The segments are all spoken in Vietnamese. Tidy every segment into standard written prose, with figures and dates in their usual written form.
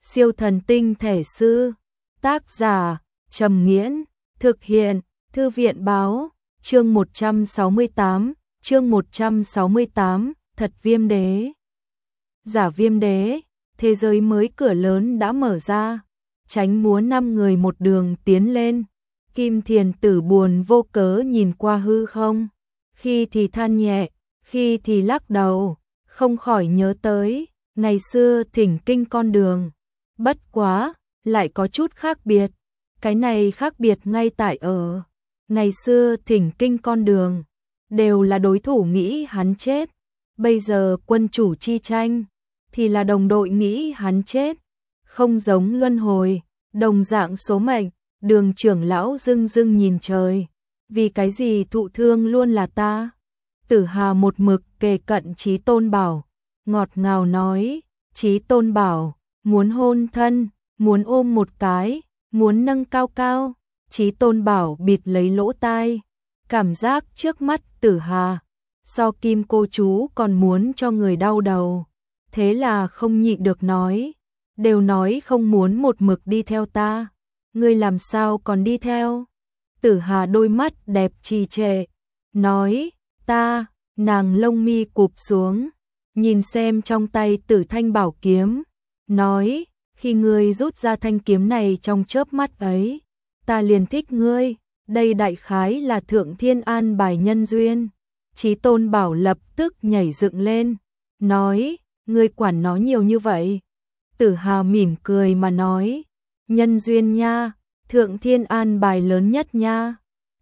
Siêu thần tinh thể sư. Tác giả Trầm Nghiễn. Thực hiện Thư viện báo. Chương 168, thật Viêm Đế. Giả Viêm Đế, thế giới mới cửa lớn đã mở ra, Tránh múa 5 người một đường tiến lên. Kim Thiền Tử buồn vô cớ nhìn qua hư không, khi thì than nhẹ, khi thì lắc đầu, không khỏi nhớ tới ngày xưa thỉnh kinh con đường. Bất quá, lại có chút khác biệt. Cái này khác biệt ngay tại ở ngày xưa thỉnh kinh con đường đều là đối thủ nghĩ hắn chết, bây giờ quân chủ chi tranh thì là đồng đội nghĩ hắn chết. Không giống luân hồi, đồng dạng số mệnh. Đường trưởng lão dưng dưng nhìn trời, vì cái gì thụ thương luôn là ta? Tử Hà một mực kề cận Chí Tôn Bảo, ngọt ngào nói, Chí Tôn Bảo, muốn hôn thân, muốn ôm một cái, muốn nâng cao cao. Chí Tôn Bảo bịt lấy lỗ tai, cảm giác trước mắt Tử Hà, so Kim cô chú còn muốn cho người đau đầu. Thế là không nhịn được nói, đều nói không muốn một mực đi theo ta, ngươi làm sao còn đi theo? Tử Hà đôi mắt đẹp trì trệ, nói, ta, nàng lông mi cụp xuống, nhìn xem trong tay Tử Thanh bảo kiếm, nói, khi ngươi rút ra thanh kiếm này trong chớp mắt ấy, ta liền thích ngươi, đây đại khái là thượng thiên an bài nhân duyên. Chí Tôn Bảo lập tức nhảy dựng lên, nói, ngươi quản nó nhiều như vậy. Tử Hà mỉm cười mà nói, nhân duyên nha, thượng thiên an bài lớn nhất nha.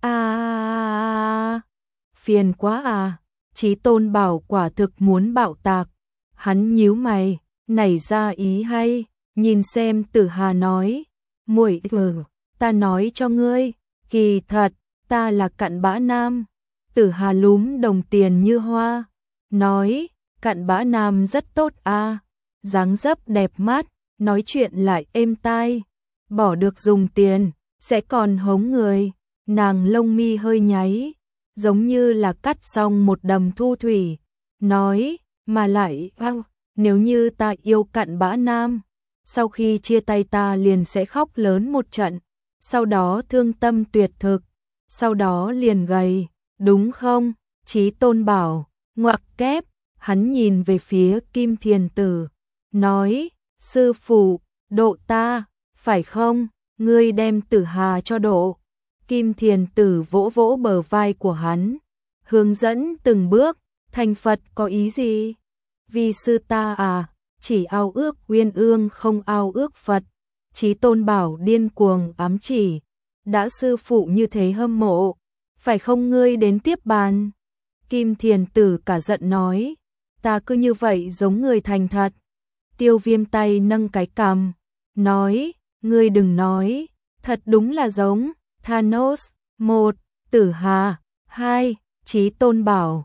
Phiền quá à. Chí Tôn Bảo quả thực muốn bạo tạc. Hắn nhíu mày, nảy ra ý hay, nhìn xem Tử Hà nói, muội ta nói cho ngươi, kỳ thật, ta là cặn bã nam. Tử Hà lúm đồng tiền như hoa, nói, cặn bã nam rất tốt à, dáng dấp đẹp mắt, nói chuyện lại êm tai, bỏ được dùng tiền, sẽ còn hống người. Nàng lông mi hơi nháy, giống như là cắt xong một đầm thu thủy, nói, mà lại, nếu như ta yêu cặn bã nam, sau khi chia tay ta liền sẽ khóc lớn một trận, sau đó thương tâm tuyệt thực, sau đó liền gầy, đúng không? Chí Tôn Bảo, ngoặc kép, hắn nhìn về phía Kim Thiền Tử, nói, sư phụ, độ ta, phải không? Ngươi đem Tử Hà cho độ. Kim Thiền Tử vỗ vỗ bờ vai của hắn, hướng dẫn từng bước, thành Phật có ý gì? Vì sư ta à, chỉ ao ước uyên ương không ao ước Phật. Chí Tôn Bảo điên cuồng ám chỉ, đã sư phụ như thế hâm mộ, phải không ngươi đến tiếp bàn? Kim Thiền Tử cả giận nói, ta cứ như vậy giống người thành thật. Tiêu Viêm tay nâng cái cằm, nói, ngươi đừng nói, thật đúng là giống. Thanos, 1, Tử Hà, 2, Chí Tôn Bảo,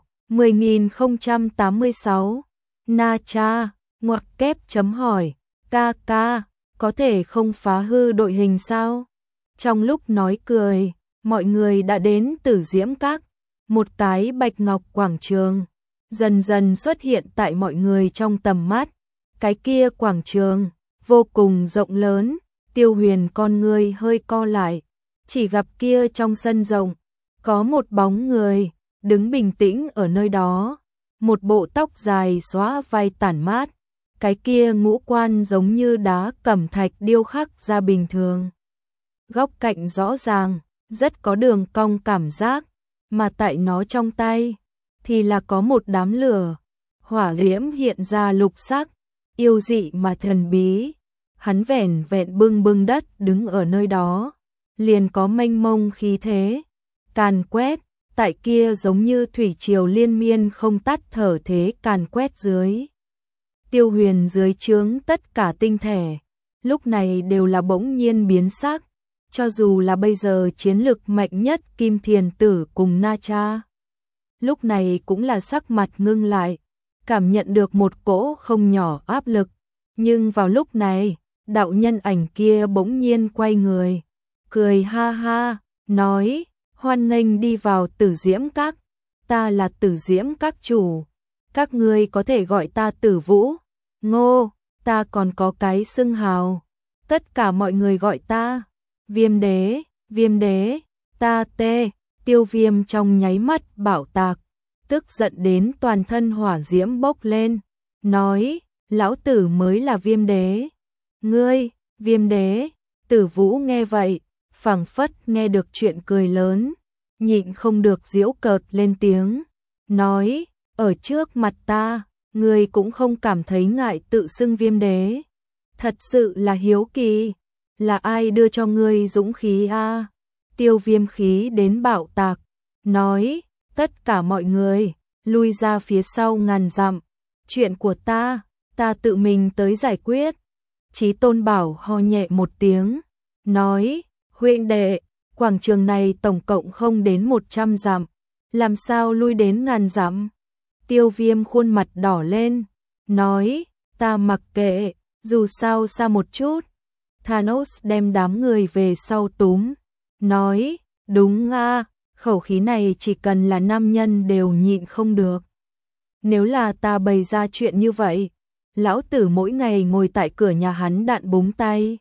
10.086, Na Cha, ngoặc kép chấm hỏi, ca ca, có thể không phá hư đội hình sao? Trong lúc nói cười, mọi người đã đến Tử Diễm Các, một cái bạch ngọc quảng trường, dần dần xuất hiện tại mọi người trong tầm mắt. Cái kia quảng trường, vô cùng rộng lớn, Tiêu Huyền con ngươi hơi co lại. Chỉ gặp kia trong sân rộng, có một bóng người, đứng bình tĩnh ở nơi đó, một bộ tóc dài xóa vai tản mát, cái kia ngũ quan giống như đá cẩm thạch điêu khắc ra bình thường. Góc cạnh rõ ràng, rất có đường cong cảm giác, mà tại nó trong tay, thì là có một đám lửa, hỏa diễm hiện ra lục sắc, yêu dị mà thần bí. Hắn vẻn vẹn bưng đất đứng ở nơi đó, liền có mênh mông khí thế, càn quét, tại kia giống như thủy triều liên miên không tắt thở thế càn quét dưới. Tiêu Huyền dưới trướng tất cả tinh thể, lúc này đều là bỗng nhiên biến sắc, cho dù là bây giờ chiến lực mạnh nhất Kim Thiền Tử cùng Na Cha, lúc này cũng là sắc mặt ngưng lại, cảm nhận được một cỗ không nhỏ áp lực, nhưng vào lúc này, đạo nhân ảnh kia bỗng nhiên quay người, cười ha ha, nói, hoan nghênh đi vào Tử Diễm Các, ta là Tử Diễm Các chủ, các ngươi có thể gọi ta Tử Vũ. Ngô, ta còn có cái xưng hào. Tất cả mọi người gọi ta Viêm Đế, Viêm Đế, ta tê. Tiêu Viêm trong nháy mắt bạo tạc, tức giận đến toàn thân hỏa diễm bốc lên, nói, lão tử mới là Viêm Đế. Ngươi, Viêm Đế. Tử Vũ nghe vậy, phảng phất nghe được chuyện cười lớn, nhịn không được giễu cợt lên tiếng, nói, ở trước mặt ta, ngươi cũng không cảm thấy ngại tự xưng Viêm Đế. Thật sự là hiếu kỳ, là ai đưa cho ngươi dũng khí a? Tiêu Viêm khí đến bạo tạc, nói, tất cả mọi người, lui ra phía sau ngàn dặm, chuyện của ta tự mình tới giải quyết. Chí Tôn Bảo ho nhẹ một tiếng, nói, huynh đệ, quảng trường này tổng cộng không đến 100 dặm, làm sao lui đến ngàn dặm? Tiêu Viêm khuôn mặt đỏ lên, nói, ta mặc kệ, dù sao xa một chút. Thanos đem đám người về sau túm, nói, đúng a, khẩu khí này chỉ cần là nam nhân đều nhịn không được. Nếu là ta bày ra chuyện như vậy, lão tử mỗi ngày ngồi tại cửa nhà hắn đạn búng tay.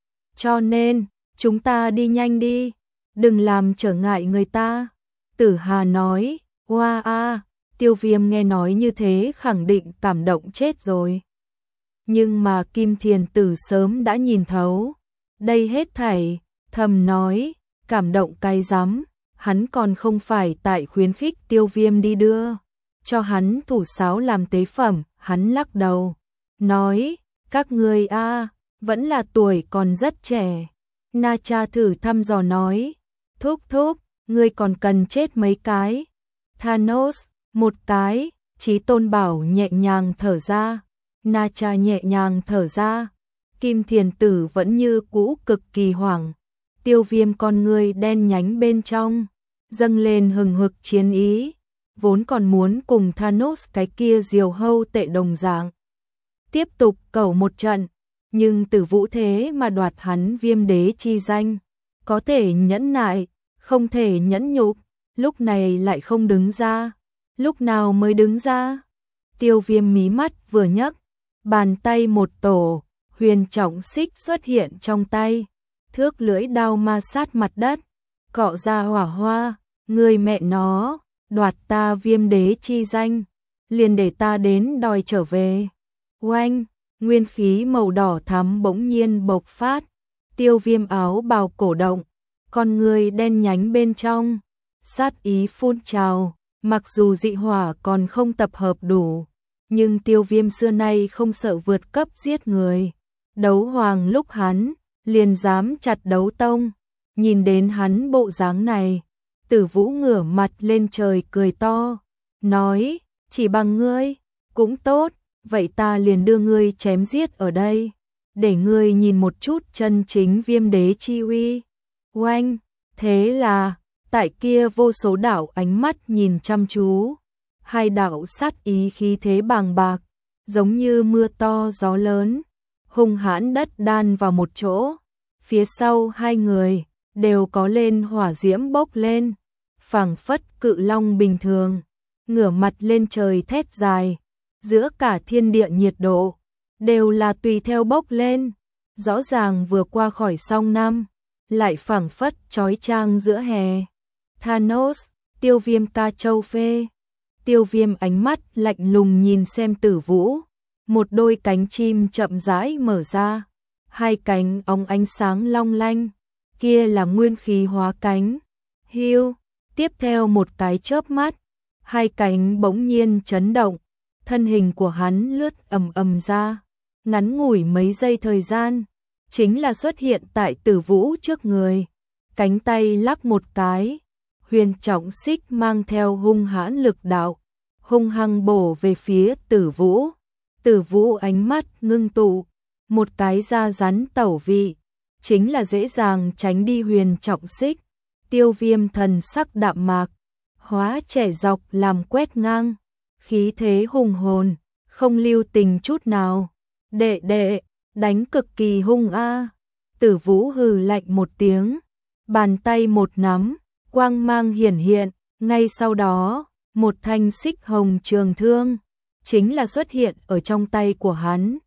Cho nên, chúng ta đi nhanh đi, đừng làm trở ngại người ta. Tử Hà nói, hoa a. Tiêu Viêm nghe nói như thế khẳng định cảm động chết rồi. Nhưng mà Kim Thiền Tử sớm đã nhìn thấu đây hết thảy, thầm nói, cảm động cái rắm, hắn còn không phải tại khuyến khích Tiêu Viêm đi đưa cho hắn thủ sáo làm tế phẩm. Hắn lắc đầu, nói, các ngươi a, vẫn là tuổi còn rất trẻ. Na Cha thử thăm dò nói, thúc thúc, ngươi còn cần chết mấy cái? Thanos, một cái. Chí Tôn Bảo nhẹ nhàng thở ra, Na Cha nhẹ nhàng thở ra. Kim Thiền Tử vẫn như cũ cực kỳ hoảng. Tiêu Viêm con ngươi đen nhánh bên trong dâng lên hừng hực chiến ý, vốn còn muốn cùng Thanos cái kia diều hâu tệ đồng dạng tiếp tục cẩu một trận, nhưng Tử Vũ thế mà đoạt hắn Viêm Đế chi danh, có thể nhẫn nại, không thể nhẫn nhục, lúc này lại không đứng ra. Lúc nào mới đứng ra? Tiêu Viêm mí mắt vừa nhấc, bàn tay một tổ, huyền trọng xích xuất hiện trong tay, thước lưỡi đao ma sát mặt đất, cọ ra hỏa hoa, người mẹ nó, đoạt ta Viêm Đế chi danh, liền để ta đến đòi trở về. Oanh, nguyên khí màu đỏ thắm bỗng nhiên bộc phát, Tiêu Viêm áo bào cổ động, con người đen nhánh bên trong, sát ý phun trào, mặc dù dị hỏa còn không tập hợp đủ, nhưng Tiêu Viêm xưa nay không sợ vượt cấp giết người. Đấu hoàng lúc hắn liền dám chặt đấu tông, nhìn đến hắn bộ dáng này, Tử Vũ ngửa mặt lên trời cười to, nói, chỉ bằng ngươi, cũng tốt, vậy ta liền đưa ngươi chém giết ở đây, để ngươi nhìn một chút chân chính Viêm Đế chi uy. Oanh, thế là, tại kia vô số đạo ánh mắt nhìn chăm chú, hai đạo sát ý khí thế bàng bạc, giống như mưa to gió lớn, hung hãn đất đan vào một chỗ. Phía sau hai người đều có lên hỏa diễm bốc lên, phảng phất cự long bình thường, ngửa mặt lên trời thét dài, giữa cả thiên địa nhiệt độ đều là tùy theo bốc lên, rõ ràng vừa qua khỏi song năm, lại phảng phất chói chang giữa hè. Thanos, Tiêu Viêm ca châu phê. Tiêu Viêm ánh mắt lạnh lùng nhìn xem Tử Vũ, một đôi cánh chim chậm rãi mở ra, hai cánh óng ánh sáng long lanh, kia là nguyên khí hóa cánh. Hiu, tiếp theo một cái chớp mắt, hai cánh bỗng nhiên chấn động, thân hình của hắn lướt ầm ầm ra, ngắn ngủi mấy giây thời gian, chính là xuất hiện tại Tử Vũ trước người, cánh tay lắc một cái, huyền trọng xích mang theo hung hãn lực đạo, hung hăng bổ về phía Tử Vũ. Tử Vũ ánh mắt ngưng tụ, một cái da rắn tẩu vị, chính là dễ dàng tránh đi huyền trọng xích. Tiêu Viêm thần sắc đạm mạc, hóa trẻ dọc làm quét ngang, khí thế hùng hồn, không lưu tình chút nào. Đệ đệ, đánh cực kỳ hung a. Tử Vũ hừ lạnh một tiếng, bàn tay một nắm, quang mang hiển hiện, ngay sau đó, một thanh xích hồng trường thương chính là xuất hiện ở trong tay của hắn.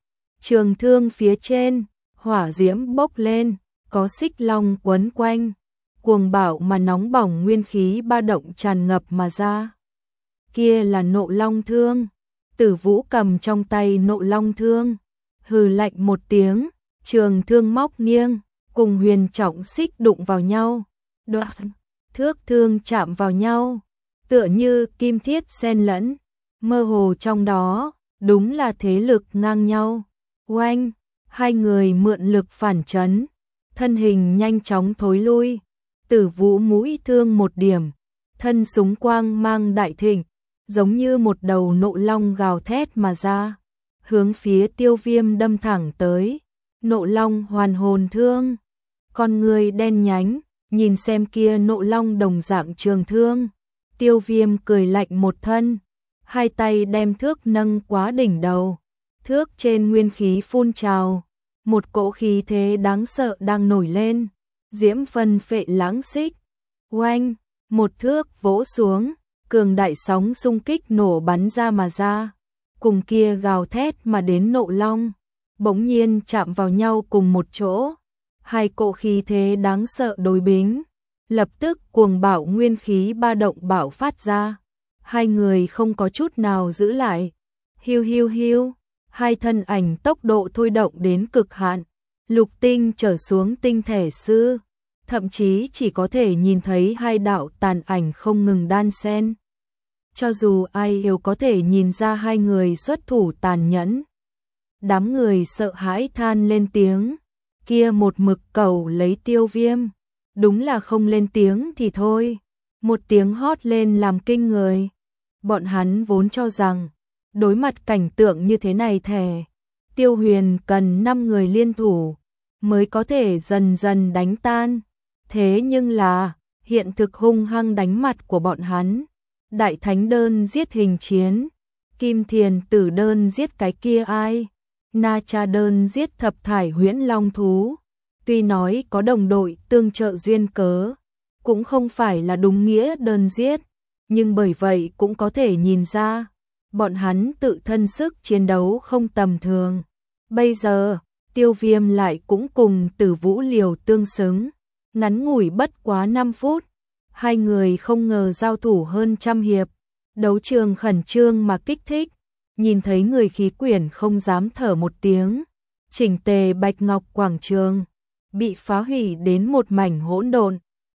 Trường thương phía trên, hỏa diễm bốc lên, có xích long quấn quanh, cuồng bạo mà nóng bỏng nguyên khí ba động tràn ngập mà ra. Kia là Nộ Long thương. Tử Vũ cầm trong tay Nộ Long thương, hừ lạnh một tiếng, trường thương móc nghiêng, cùng huyền trọng xích đụng vào nhau. Đoạt, thước thương chạm vào nhau, tựa như kim thiết xen lẫn, mơ hồ trong đó, đúng là thế lực ngang nhau. Oanh, hai người mượn lực phản chấn, thân hình nhanh chóng thối lui. Tử Vũ mũi thương một điểm, thân súng quang mang đại thịnh, giống như một đầu nộ long gào thét mà ra, hướng phía Tiêu Viêm đâm thẳng tới. Nộ long hoàn hồn thương, con người đen nhánh, nhìn xem kia nộ long đồng dạng trường thương. Tiêu Viêm cười lạnh một thân, hai tay đem thước nâng quá đỉnh đầu, thước trên nguyên khí phun trào, một cỗ khí thế đáng sợ đang nổi lên, diễm phân phệ lãng xích. Oanh, một thước vỗ xuống, cường đại sóng xung kích nổ bắn ra mà ra, cùng kia gào thét mà đến nộ long, bỗng nhiên chạm vào nhau cùng một chỗ. Hai cỗ khí thế đáng sợ đối bính, lập tức cuồng bạo nguyên khí ba động bạo phát ra. Hai người không có chút nào giữ lại. Hiu hiu hiu, hai thân ảnh tốc độ thôi động đến cực hạn, lục tinh trở xuống tinh thể sư, thậm chí chỉ có thể nhìn thấy hai đạo tàn ảnh không ngừng đan xen. Cho dù ai đều có thể nhìn ra hai người xuất thủ tàn nhẫn. Đám người sợ hãi than lên tiếng, kia một mực cầu lấy Tiêu Viêm, đúng là không lên tiếng thì thôi, một tiếng hót lên làm kinh người. Bọn hắn vốn cho rằng, đối mặt cảnh tượng như thế này Tiêu Huyền cần 5 người liên thủ mới có thể dần dần đánh tan. Thế nhưng là, hiện thực hung hăng đánh mặt của bọn hắn. Đại thánh đơn giết hình chiến, Kim Thiền Tử đơn giết cái kia ai, Na Cha đơn giết thập thải huyễn long thú. Tuy nói có đồng đội tương trợ duyên cớ, cũng không phải là đúng nghĩa đơn giết, nhưng bởi vậy cũng có thể nhìn ra, bọn hắn tự thân sức chiến đấu không tầm thường. Bây giờ, Tiêu Viêm lại cũng cùng Tử Vũ liều tương xứng, ngắn ngủi bất quá 5 phút, hai người không ngờ giao thủ hơn trăm hiệp, đấu trường khẩn trương mà kích thích, nhìn thấy người khí quyển không dám thở một tiếng, chỉnh tề bạch ngọc quảng trường bị phá hủy đến một mảnh hỗn độn.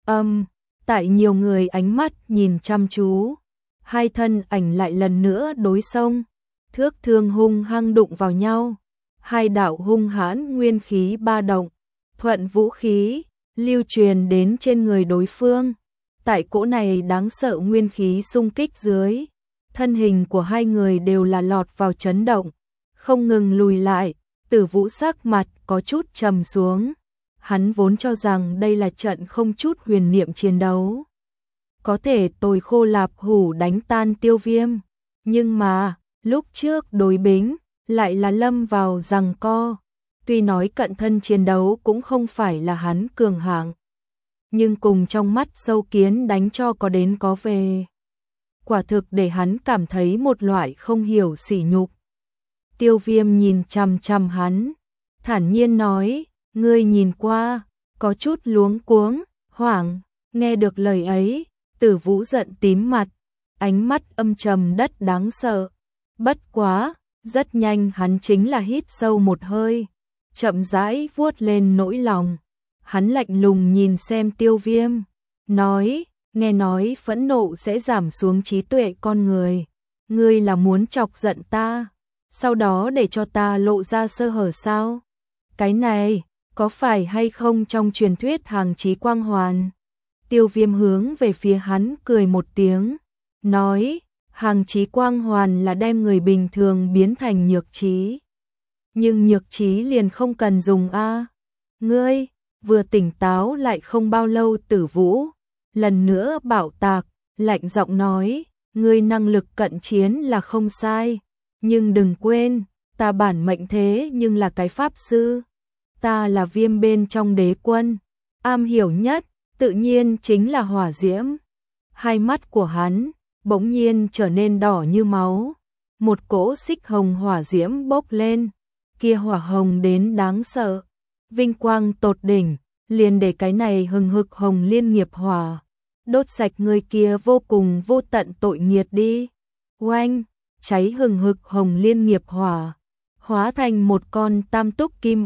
Tại nhiều người ánh mắt nhìn chăm chú, hai thân ảnh lại lần nữa đối xông, thước thương hung hăng đụng vào nhau, hai đạo hung hãn nguyên khí ba động, thuận vũ khí, lưu truyền đến trên người đối phương. Tại cỗ này đáng sợ nguyên khí xung kích dưới, thân hình của hai người đều là lọt vào chấn động, không ngừng lùi lại. Tử Vũ sắc mặt có chút trầm xuống, hắn vốn cho rằng đây là trận không chút huyền niệm chiến đấu, có thể tồi khô lạp hủ đánh tan Tiêu Viêm, nhưng mà lúc trước đối bính lại là lâm vào giằng co. Tuy nói cận thân chiến đấu cũng không phải là hắn cường hạng, nhưng cùng trong mắt sâu kiến đánh cho có đến có về, quả thực để hắn cảm thấy một loại không hiểu sỉ nhục. Tiêu Viêm nhìn chằm chằm hắn, thản nhiên nói, ngươi nhìn qua, có chút luống cuống, hoảng. Nghe được lời ấy, Tử Vũ giận tím mặt, ánh mắt âm trầm đất đáng sợ. Bất quá, rất nhanh hắn chính là hít sâu một hơi, chậm rãi vuốt lên nỗi lòng. Hắn lạnh lùng nhìn xem Tiêu Viêm, nói, nghe nói phẫn nộ sẽ giảm xuống trí tuệ con người. Ngươi là muốn chọc giận ta, sau đó để cho ta lộ ra sơ hở sao? Cái này, có phải hay không trong truyền thuyết hàng chí quang hoàn? Tiêu Viêm hướng về phía hắn cười một tiếng, nói, hàng chí quang hoàn là đem người bình thường biến thành nhược trí. Nhưng nhược trí liền không cần dùng a. Ngươi, vừa tỉnh táo lại không bao lâu. Tử Vũ lần nữa bạo tạc, lạnh giọng nói, ngươi năng lực cận chiến là không sai, nhưng đừng quên, ta bản mệnh thế nhưng là cái pháp sư. Ta là Viêm bên trong đế quân, am hiểu nhất, tự nhiên chính là hỏa diễm. Hai mắt của hắn bỗng nhiên trở nên đỏ như máu, một cỗ xích hồng hỏa diễm bốc lên, kia hỏa hồng đến đáng sợ, vinh quang tột đỉnh, liền để cái này hừng hực hồng liên nghiệp hỏa, đốt sạch người kia vô cùng vô tận tội nghiệt đi. Oanh, cháy hừng hực hồng liên nghiệp hỏa, hóa thành một con tam túc kim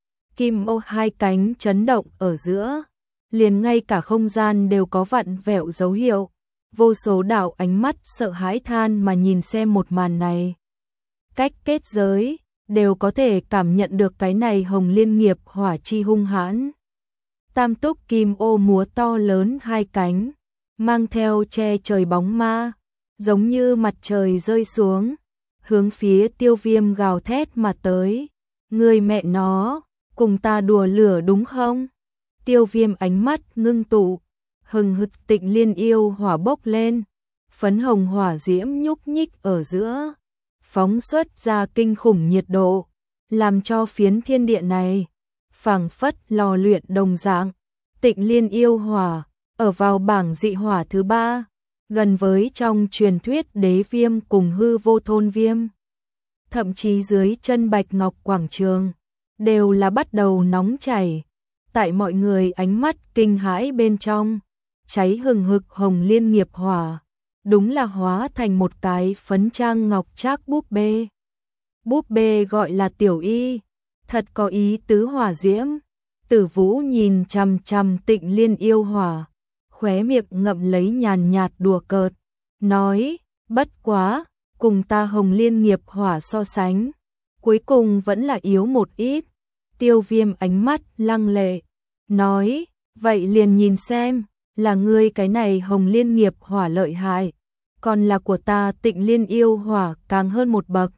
ô hai cánh chấn động ở giữa, liền ngay cả không gian đều có vặn vẹo dấu hiệu. Vô số đạo ánh mắt sợ hãi than mà nhìn xem một màn này. Cách kết giới, đều có thể cảm nhận được cái này hồng liên nghiệp hỏa chi hung hãn. Tam túc kim ô múa to lớn hai cánh, mang theo che trời bóng ma, giống như mặt trời rơi xuống, hướng phía Tiêu Viêm gào thét mà tới. Người mẹ nó, cùng ta đùa lửa đúng không? Tiêu Viêm ánh mắt ngưng tụ, hừng hực Tịnh Liên yêu hỏa bốc lên, phấn hồng hỏa diễm nhúc nhích ở giữa, phóng xuất ra kinh khủng nhiệt độ, làm cho phiến thiên địa này phảng phất lò luyện đồng dạng. Tịnh Liên yêu hỏa ở vào bảng dị hỏa thứ 3, gần với trong truyền thuyết đế viêm cùng hư vô thôn viêm. Thậm chí dưới chân Bạch Ngọc quảng trường đều là bắt đầu nóng chảy. Tại mọi người ánh mắt kinh hãi bên trong, cháy hừng hực hồng liên nghiệp hỏa, đúng là hóa thành một cái phấn trang ngọc trác búp bê. Búp bê gọi là Tiểu Y, thật có ý tứ hỏa diễm. Tử Vũ nhìn chằm chằm Tịnh Liên yêu hỏa, khóe miệng ngậm lấy nhàn nhạt đùa cợt, nói, bất quá, cùng ta hồng liên nghiệp hỏa so sánh, cuối cùng vẫn là yếu một ít. Tiêu Viêm ánh mắt lăng lệ, nói, vậy liền nhìn xem, là ngươi cái này hồng liên nghiệp hỏa lợi hại, còn là của ta Tịnh Liên yêu hỏa càng hơn một bậc.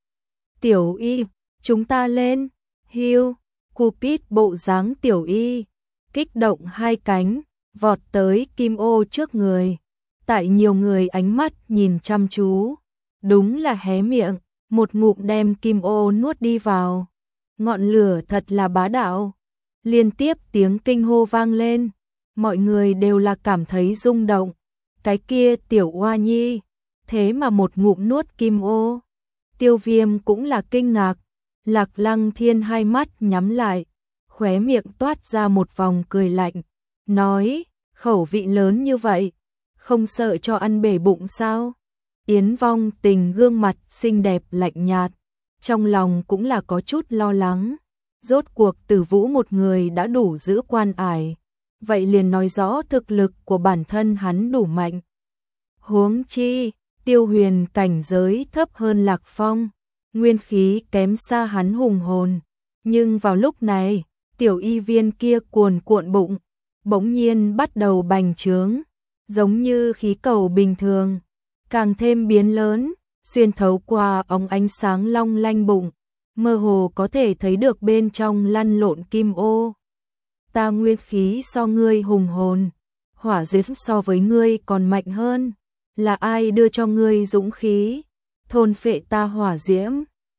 Tiểu Y, chúng ta lên, hiu, Cupid bộ dáng Tiểu Y, kích động hai cánh, vọt tới kim ô trước người. Tại nhiều người ánh mắt nhìn chăm chú, đúng là hé miệng, một ngụm đem kim ô nuốt đi vào. Ngọn lửa thật là bá đạo. Liên tiếp tiếng kinh hô vang lên, mọi người đều là cảm thấy rung động. Cái kia Tiểu Oa Nhi, thế mà một ngụm nuốt kim ô. Tiêu Viêm cũng là kinh ngạc, Lạc Lăng Thiên hai mắt nhắm lại, khóe miệng toát ra một vòng cười lạnh, nói, khẩu vị lớn như vậy, không sợ cho ăn bể bụng sao? Yến Vong Tình gương mặt xinh đẹp lạnh nhạt, trong lòng cũng là có chút lo lắng. Rốt cuộc Tử Vũ một người đã đủ giữ quan ải, vậy liền nói rõ thực lực của bản thân hắn đủ mạnh. Huống chi, Tiêu Huyền cảnh giới thấp hơn Lạc Phong, nguyên khí kém xa hắn hùng hồn. Nhưng vào lúc này, Tiểu Y viên kia cuồn cuộn bụng, bỗng nhiên bắt đầu bành trướng, giống như khí cầu bình thường, càng thêm biến lớn, xuyên thấu qua ống ánh sáng long lanh bụng, mơ hồ có thể thấy được bên trong lăn lộn kim ô. Ta nguyên khí so ngươi hùng hồn, hỏa diễm so với ngươi còn mạnh hơn, là ai đưa cho ngươi dũng khí, thôn phệ ta hỏa diễm.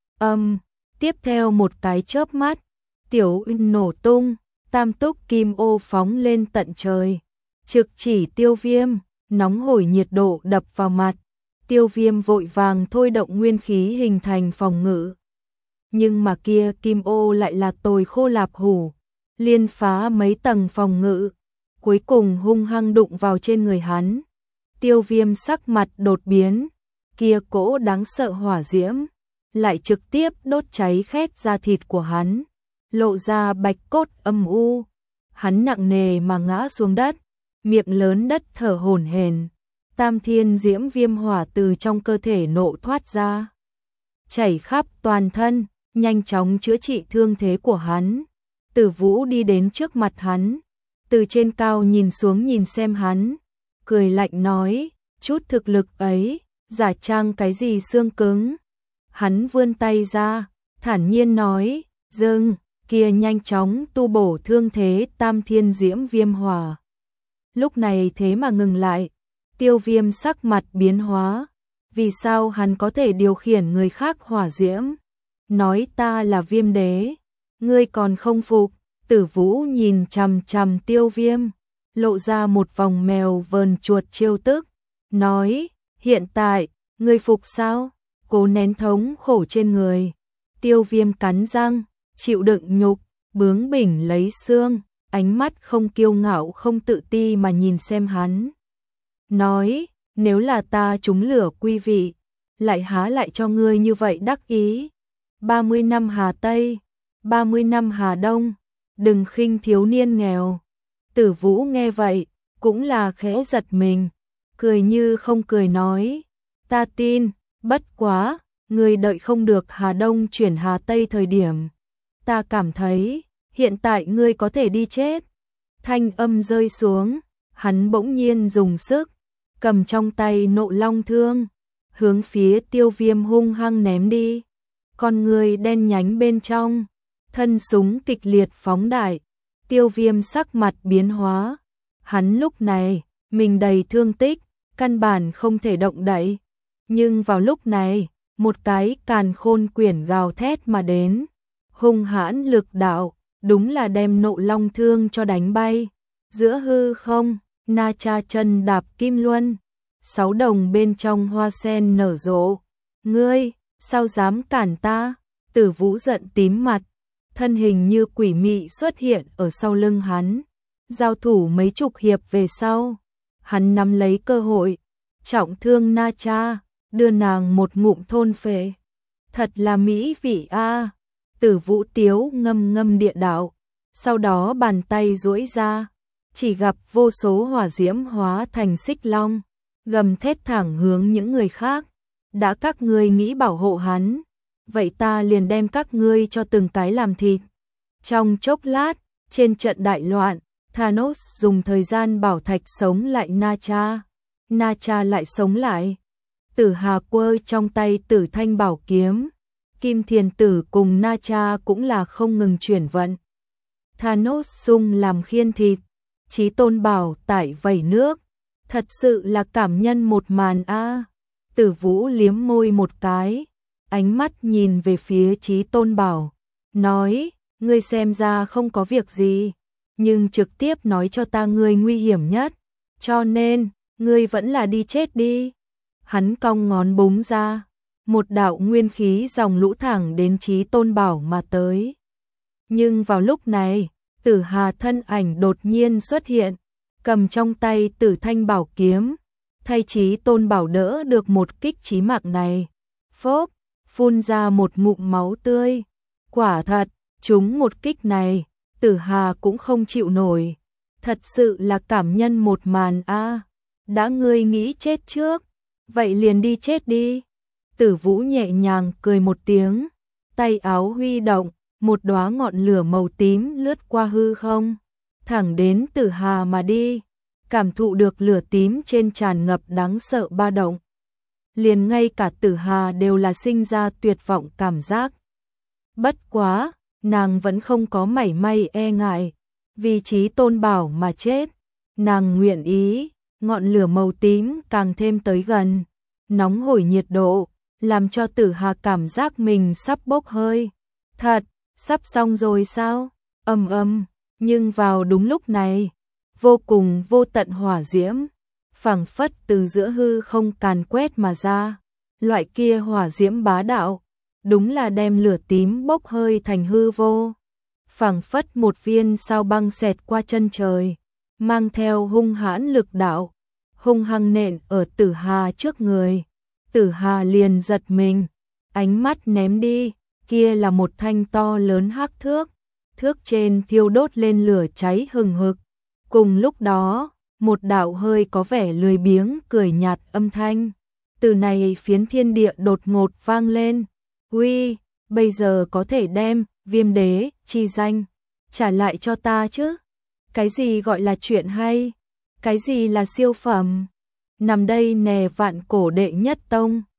Tiếp theo một cái chớp mắt, Tiểu Y nổ tung, tam túc kim ô phóng lên tận trời, trực chỉ Tiêu Viêm, nóng hổi nhiệt độ đập vào mặt. Tiêu Viêm vội vàng thôi động nguyên khí hình thành phòng ngự. Nhưng mà kia kim ô lại là tồi khô lạp hủ, liên phá mấy tầng phòng ngự, cuối cùng hung hăng đụng vào trên người hắn. Tiêu Viêm sắc mặt đột biến, kia cỗ đáng sợ hỏa diễm lại trực tiếp đốt cháy khét da thịt của hắn, lộ ra bạch cốt âm u. Hắn nặng nề mà ngã xuống đất, miệng lớn đất thở hổn hển. Tam thiên diễm viêm hỏa từ trong cơ thể nộ thoát ra, chảy khắp toàn thân, nhanh chóng chữa trị thương thế của hắn. Tử Vũ đi đến trước mặt hắn, từ trên cao nhìn xuống nhìn xem hắn, cười lạnh nói, chút thực lực ấy, giả trang cái gì xương cứng. Hắn vươn tay ra, thản nhiên nói, dừng, kia nhanh chóng tu bổ thương thế tam thiên diễm viêm hỏa. Lúc này thế mà ngừng lại. Tiêu Viêm sắc mặt biến hóa, vì sao hắn có thể điều khiển người khác hỏa diễm? Nói ta là Viêm đế, ngươi còn không phục? Tử Vũ nhìn chằm chằm Tiêu Viêm, lộ ra một vòng mèo vờn chuột trêu tức, nói, hiện tại, ngươi phục sao? Cố nén thống khổ trên người. Tiêu Viêm cắn răng, chịu đựng nhục, bướng bỉnh lấy xương, ánh mắt không kiêu ngạo không tự ti mà nhìn xem hắn. Nói, nếu là ta trúng lửa quý vị, lại há lại cho ngươi như vậy đắc ý. 30 năm Hà Tây, 30 năm Hà Đông, đừng khinh thiếu niên nghèo. Tử Vũ nghe vậy, cũng là khẽ giật mình, cười như không cười nói, ta tin, bất quá, ngươi đợi không được Hà Đông chuyển Hà Tây thời điểm. Ta cảm thấy, hiện tại ngươi có thể đi chết. Thanh âm rơi xuống, hắn bỗng nhiên dùng sức, cầm trong tay Nộ Long thương, hướng phía Tiêu Viêm hung hăng ném đi. Con người đen nhánh bên trong, thân súng kịch liệt phóng đại, Tiêu Viêm sắc mặt biến hóa. Hắn lúc này, mình đầy thương tích, căn bản không thể động đậy. Nhưng vào lúc này, một cái càn khôn quyển gào thét mà đến, hung hãn lực đạo, đúng là đem Nộ Long thương cho đánh bay. Giữa hư không, Na Cha chân đạp kim luân, 6 đồng bên trong hoa sen nở rộ. Ngươi, sao dám cản ta? Tử Vũ giận tím mặt, thân hình như quỷ mị xuất hiện ở sau lưng hắn. Giao thủ mấy chục hiệp về sau, hắn nắm lấy cơ hội, trọng thương Na Cha, đưa nàng một ngụm thôn phệ. Thật là mỹ vị a. Tử Vũ tiếu ngâm ngâm địa đạo, sau đó bàn tay duỗi ra, chỉ gặp vô số hỏa diễm hóa thành xích long, gầm thét thẳng hướng những người khác. Đã các ngươi nghĩ bảo hộ hắn, vậy ta liền đem các ngươi cho từng cái làm thịt. Trong chốc lát, trên trận đại loạn, Thanos dùng thời gian bảo thạch sống lại Na Cha. Na Cha lại sống lại. Tử Hà quơ trong tay Tử Thanh bảo kiếm. Kim Thiền Tử cùng Na Cha cũng là không ngừng chuyển vận. Thanos sung làm khiên thịt, Chí Tôn bảo tải vẩy nước. Thật sự là cảm nhân một màn a. Tử Vũ liếm môi một cái, ánh mắt nhìn về phía Chí Tôn bảo, nói, ngươi xem ra không có việc gì, nhưng trực tiếp nói cho ta ngươi nguy hiểm nhất, cho nên, ngươi vẫn là đi chết đi. Hắn cong ngón búng ra, một đạo nguyên khí dòng lũ thẳng đến Chí Tôn bảo mà tới. Nhưng vào lúc này, Tử Hà thân ảnh đột nhiên xuất hiện, cầm trong tay Tử Thanh bảo kiếm, thay Chí Tôn bảo đỡ được một kích chí mạng này. Phốc, phun ra một ngụm máu tươi. Quả thật, trúng một kích này, Tử Hà cũng không chịu nổi. Thật sự là cảm nhân một màn a. Đã ngươi nghĩ chết trước, vậy liền đi chết đi. Tử Vũ nhẹ nhàng cười một tiếng, tay áo huy động, một đóa ngọn lửa màu tím lướt qua hư không, thẳng đến Tử Hà mà đi. Cảm thụ được lửa tím trên tràn ngập đáng sợ ba động. Liền ngay cả Tử Hà đều là sinh ra tuyệt vọng cảm giác. Bất quá, nàng vẫn không có mảy may e ngại, vì Chí Tôn bảo mà chết. Nàng nguyện ý, ngọn lửa màu tím càng thêm tới gần, nóng hổi nhiệt độ, làm cho Tử Hà cảm giác mình sắp bốc hơi. Thật, sắp xong rồi sao? Ầm ầm, nhưng vào đúng lúc này, vô cùng vô tận hỏa diễm, phảng phất từ giữa hư không càn quét mà ra. Loại kia hỏa diễm bá đạo, đúng là đem lửa tím bốc hơi thành hư vô. Phảng phất một viên sao băng xẹt qua chân trời, mang theo hung hãn lực đạo, hung hăng nện ở Tử Hà trước người. Tử Hà liền giật mình, ánh mắt ném đi, kia là một thanh to lớn hắc thước, thước trên thiêu đốt lên lửa cháy hừng hực. Cùng lúc đó, một đạo hơi có vẻ lười biếng cười nhạt âm thanh, từ này phiến thiên địa đột ngột vang lên. Uy, bây giờ có thể đem Viêm Đế chi danh trả lại cho ta chứ? Cái gì gọi là chuyện hay? Cái gì là siêu phẩm? Nằm đây nè vạn cổ đệ nhất tông.